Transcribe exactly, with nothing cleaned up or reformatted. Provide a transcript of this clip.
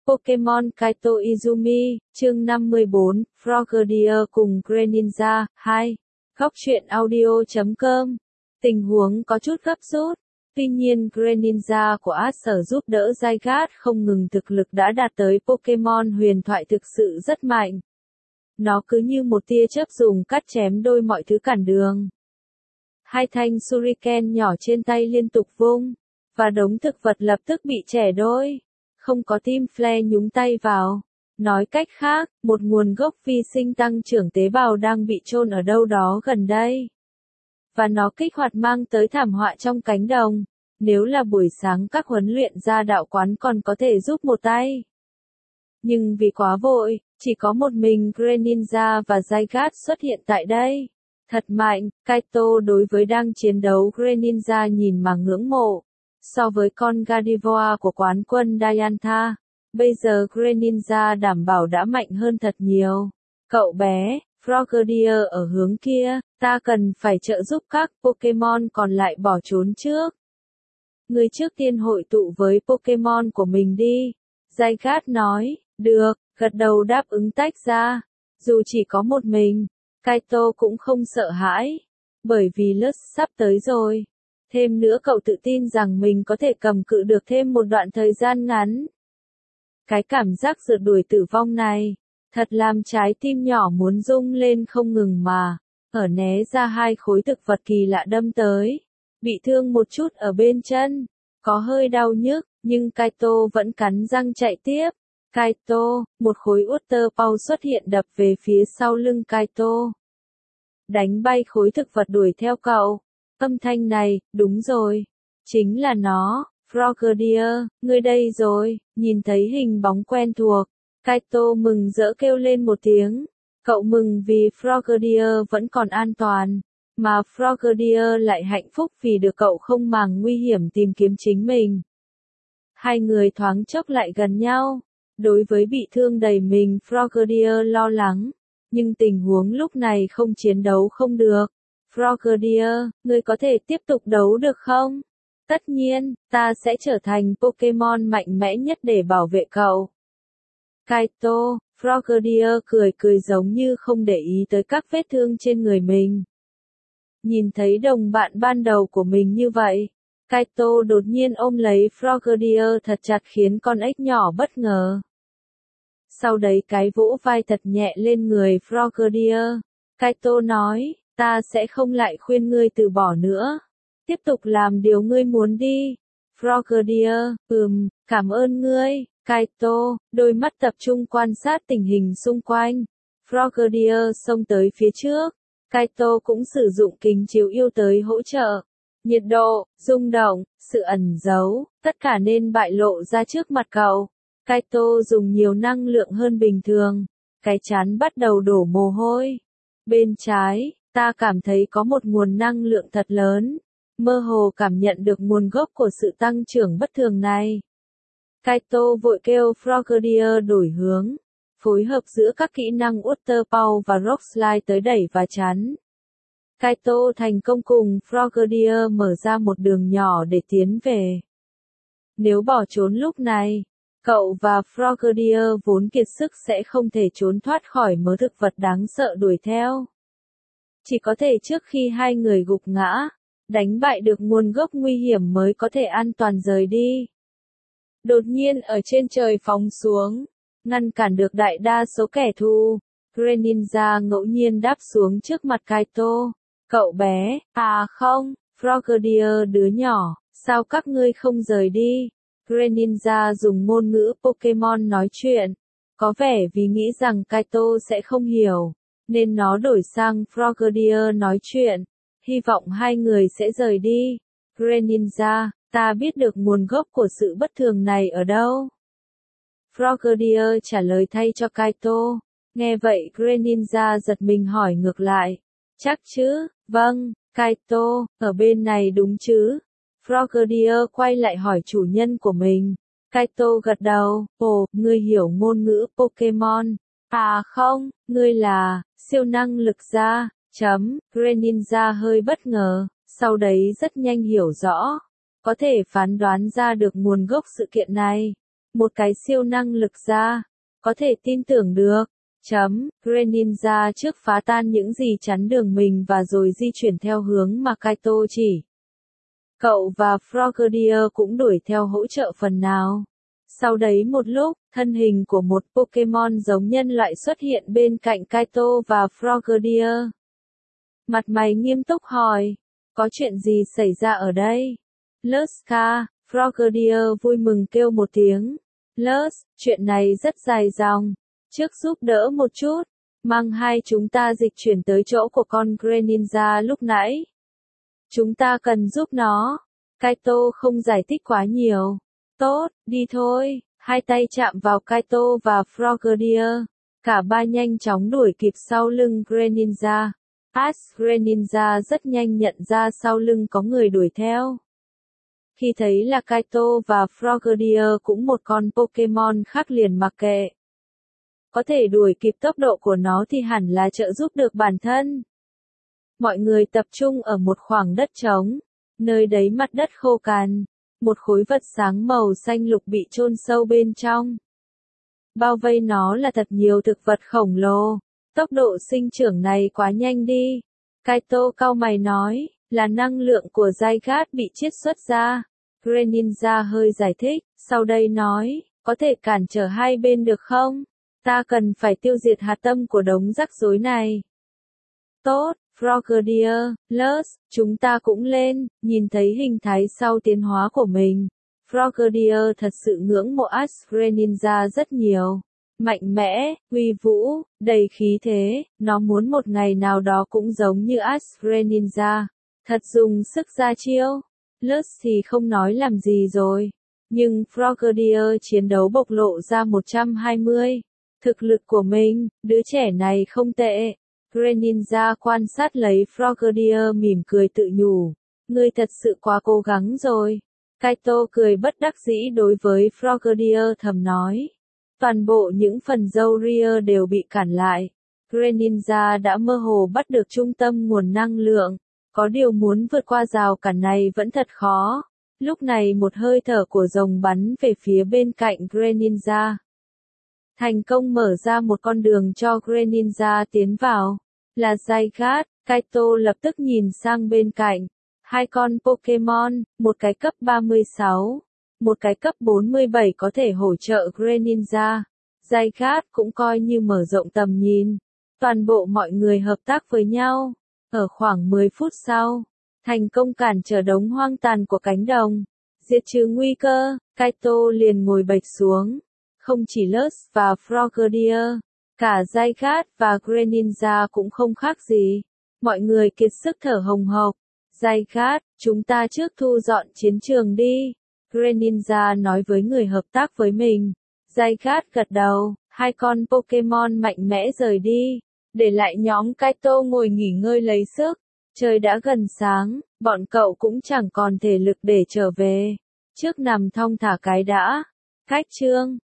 Pokemon Kaito Izumi, chương năm mươi bốn, Frogadier cùng Greninja, hai. Góc truyện audio chấm com. Tình huống có chút gấp rút. Tuy nhiên Greninja của Acer giúp đỡ Zygarde không ngừng thực lực đã đạt tới Pokemon huyền thoại thực sự rất mạnh. Nó cứ như một tia chớp dùng cắt chém đôi mọi thứ cản đường. Hai thanh Shuriken nhỏ trên tay liên tục vung, và đống thực vật lập tức bị chẻ đôi. Không có Team Flare nhúng tay vào. Nói cách khác, một nguồn gốc vi sinh tăng trưởng tế bào đang bị chôn ở đâu đó gần đây. Và nó kích hoạt mang tới thảm họa trong cánh đồng. Nếu là buổi sáng các huấn luyện gia đạo quán còn có thể giúp một tay. Nhưng vì quá vội, chỉ có một mình Greninja và Zygarde xuất hiện tại đây. Thật mạnh, Kaito đối với đang chiến đấu Greninja nhìn mà ngưỡng mộ. So với con Gardevoir của quán quân Diantha, bây giờ Greninja đảm bảo đã mạnh hơn thật nhiều. Cậu bé, Frogadier ở hướng kia, ta cần phải trợ giúp các Pokemon còn lại bỏ trốn trước. Người trước tiên hội tụ với Pokemon của mình đi. Zygarde nói, được, gật đầu đáp ứng tách ra. Dù chỉ có một mình, Kaito cũng không sợ hãi, bởi vì Lutz sắp tới rồi. Thêm nữa cậu tự tin rằng mình có thể cầm cự được thêm một đoạn thời gian ngắn. Cái cảm giác rượt đuổi tử vong này, thật làm trái tim nhỏ muốn rung lên không ngừng mà, ở né ra hai khối thực vật kỳ lạ đâm tới. Bị thương một chút ở bên chân, có hơi đau nhức, nhưng Kaito vẫn cắn răng chạy tiếp. Kaito, một khối Water Pulse xuất hiện đập về phía sau lưng Kaito. Đánh bay khối thực vật đuổi theo cậu. Âm thanh này, đúng rồi. Chính là nó, Frogadier, ngươi đây rồi, nhìn thấy hình bóng quen thuộc. Kaito mừng rỡ kêu lên một tiếng. Cậu mừng vì Frogadier vẫn còn an toàn, mà Frogadier lại hạnh phúc vì được cậu không màng nguy hiểm tìm kiếm chính mình. Hai người thoáng chốc lại gần nhau. Đối với bị thương đầy mình Frogadier lo lắng, nhưng tình huống lúc này không chiến đấu không được. Frogadier, ngươi có thể tiếp tục đấu được không? Tất nhiên, ta sẽ trở thành Pokemon mạnh mẽ nhất để bảo vệ cậu. Kaito, Frogadier cười cười giống như không để ý tới các vết thương trên người mình. Nhìn thấy đồng bạn ban đầu của mình như vậy, Kaito đột nhiên ôm lấy Frogadier thật chặt khiến con ếch nhỏ bất ngờ. Sau đấy cái vỗ vai thật nhẹ lên người Frogadier. Kaito nói, ta sẽ không lại khuyên ngươi từ bỏ nữa. Tiếp tục làm điều ngươi muốn đi. Frogadier, ừm, cảm ơn ngươi. Kaito, đôi mắt tập trung quan sát tình hình xung quanh. Frogadier xông tới phía trước. Kaito cũng sử dụng kính chiếu yêu tới hỗ trợ. Nhiệt độ, rung động, sự ẩn giấu, tất cả nên bại lộ ra trước mặt cậu. Kaito dùng nhiều năng lượng hơn bình thường. Cái trán bắt đầu đổ mồ hôi. Bên trái, ta cảm thấy có một nguồn năng lượng thật lớn. Mơ hồ cảm nhận được nguồn gốc của sự tăng trưởng bất thường này. Kaito vội kêu Frogadier đổi hướng. Phối hợp giữa các kỹ năng Water Pulse và Rock Slide tới đẩy và chắn. Kaito thành công cùng Frogadier mở ra một đường nhỏ để tiến về. Nếu bỏ trốn lúc này, cậu và Frogadier vốn kiệt sức sẽ không thể trốn thoát khỏi mớ thực vật đáng sợ đuổi theo. Chỉ có thể trước khi hai người gục ngã, đánh bại được nguồn gốc nguy hiểm mới có thể an toàn rời đi. Đột nhiên ở trên trời phóng xuống, ngăn cản được đại đa số kẻ thù. Greninja ngẫu nhiên đáp xuống trước mặt Kaito. Cậu bé, à không, Frogadier đứa nhỏ, sao các ngươi không rời đi? Greninja dùng ngôn ngữ Pokemon nói chuyện. Có vẻ vì nghĩ rằng Kaito sẽ không hiểu, nên nó đổi sang Frogadier nói chuyện. Hy vọng hai người sẽ rời đi. Greninja, ta biết được nguồn gốc của sự bất thường này ở đâu. Frogadier trả lời thay cho Kaito. Nghe vậy Greninja giật mình hỏi ngược lại. Chắc chứ, vâng, Kaito, ở bên này đúng chứ? Frogadier quay lại hỏi chủ nhân của mình. Kaito gật đầu, ồ, ngươi hiểu ngôn ngữ Pokemon. À không, ngươi là, siêu năng lực gia, chấm, Greninja hơi bất ngờ, sau đấy rất nhanh hiểu rõ. Có thể phán đoán ra được nguồn gốc sự kiện này. Một cái siêu năng lực giả, có thể tin tưởng được. Chấm, Greninja trước phá tan những gì chắn đường mình và rồi di chuyển theo hướng mà Kaito chỉ. Cậu và Frogadier cũng đuổi theo hỗ trợ phần nào. Sau đấy một lúc, thân hình của một Pokémon giống nhân loại xuất hiện bên cạnh Kaito và Frogadier. Mặt mày nghiêm túc hỏi, có chuyện gì xảy ra ở đây? Luska, Frogadier vui mừng kêu một tiếng. Lus, chuyện này rất dài dòng. Trước giúp đỡ một chút, mang hai chúng ta dịch chuyển tới chỗ của con Greninja lúc nãy. Chúng ta cần giúp nó. Kaito không giải thích quá nhiều. Tốt, đi thôi. Hai tay chạm vào Kaito và Frogadier. Cả ba nhanh chóng đuổi kịp sau lưng Greninja. Ash Greninja rất nhanh nhận ra sau lưng có người đuổi theo. Khi thấy là Kaito và Frogadier cũng một con Pokémon khác liền mặc kệ. Có thể đuổi kịp tốc độ của nó thì hẳn là trợ giúp được bản thân. Mọi người tập trung ở một khoảng đất trống, nơi đấy mặt đất khô cằn, một khối vật sáng màu xanh lục bị chôn sâu bên trong. Bao vây nó là thật nhiều thực vật khổng lồ, tốc độ sinh trưởng này quá nhanh đi. Kaito cau mày nói, là năng lượng của Zygarde bị chiết xuất ra. Greninja hơi giải thích, sau đây nói, có thể cản trở hai bên được không? Ta cần phải tiêu diệt hạt tâm của đống rắc rối này. Tốt, Frogadier, Lus, chúng ta cũng lên, nhìn thấy hình thái sau tiến hóa của mình. Frogadier thật sự ngưỡng mộ Ash Greninja rất nhiều. Mạnh mẽ, uy vũ, đầy khí thế, nó muốn một ngày nào đó cũng giống như Ash Greninja. Thật dùng sức ra chiêu. Lus thì không nói làm gì rồi. Nhưng Frogadier chiến đấu bộc lộ ra một trăm hai mươi. Thực lực của mình, đứa trẻ này không tệ. Greninja quan sát lấy Frogadier mỉm cười tự nhủ. Ngươi thật sự quá cố gắng rồi. Kaito cười bất đắc dĩ đối với Frogadier thầm nói. Toàn bộ những phần râu ria đều bị cản lại. Greninja đã mơ hồ bắt được trung tâm nguồn năng lượng. Có điều muốn vượt qua rào cản này vẫn thật khó. Lúc này một hơi thở của rồng bắn về phía bên cạnh Greninja. Thành công mở ra một con đường cho Greninja tiến vào. Là Zygarde, Kaito lập tức nhìn sang bên cạnh. Hai con Pokémon, một cái cấp ba mươi sáu, một cái cấp bốn mươi bảy có thể hỗ trợ Greninja. Zygarde cũng coi như mở rộng tầm nhìn. Toàn bộ mọi người hợp tác với nhau. Ở khoảng mười phút sau, thành công cản trở đống hoang tàn của cánh đồng. Diệt trừ nguy cơ, Kaito liền ngồi bệt xuống. Không chỉ Lus và Frogadier, cả Zygarde và Greninja cũng không khác gì. Mọi người kiệt sức thở hồng hộc. Zygarde, chúng ta trước thu dọn chiến trường đi. Greninja nói với người hợp tác với mình. Zygarde gật đầu, hai con Pokémon mạnh mẽ rời đi. Để lại nhóm Kaito ngồi nghỉ ngơi lấy sức. Trời đã gần sáng, bọn cậu cũng chẳng còn thể lực để trở về. Trước nằm thong thả cái đã. Cách chương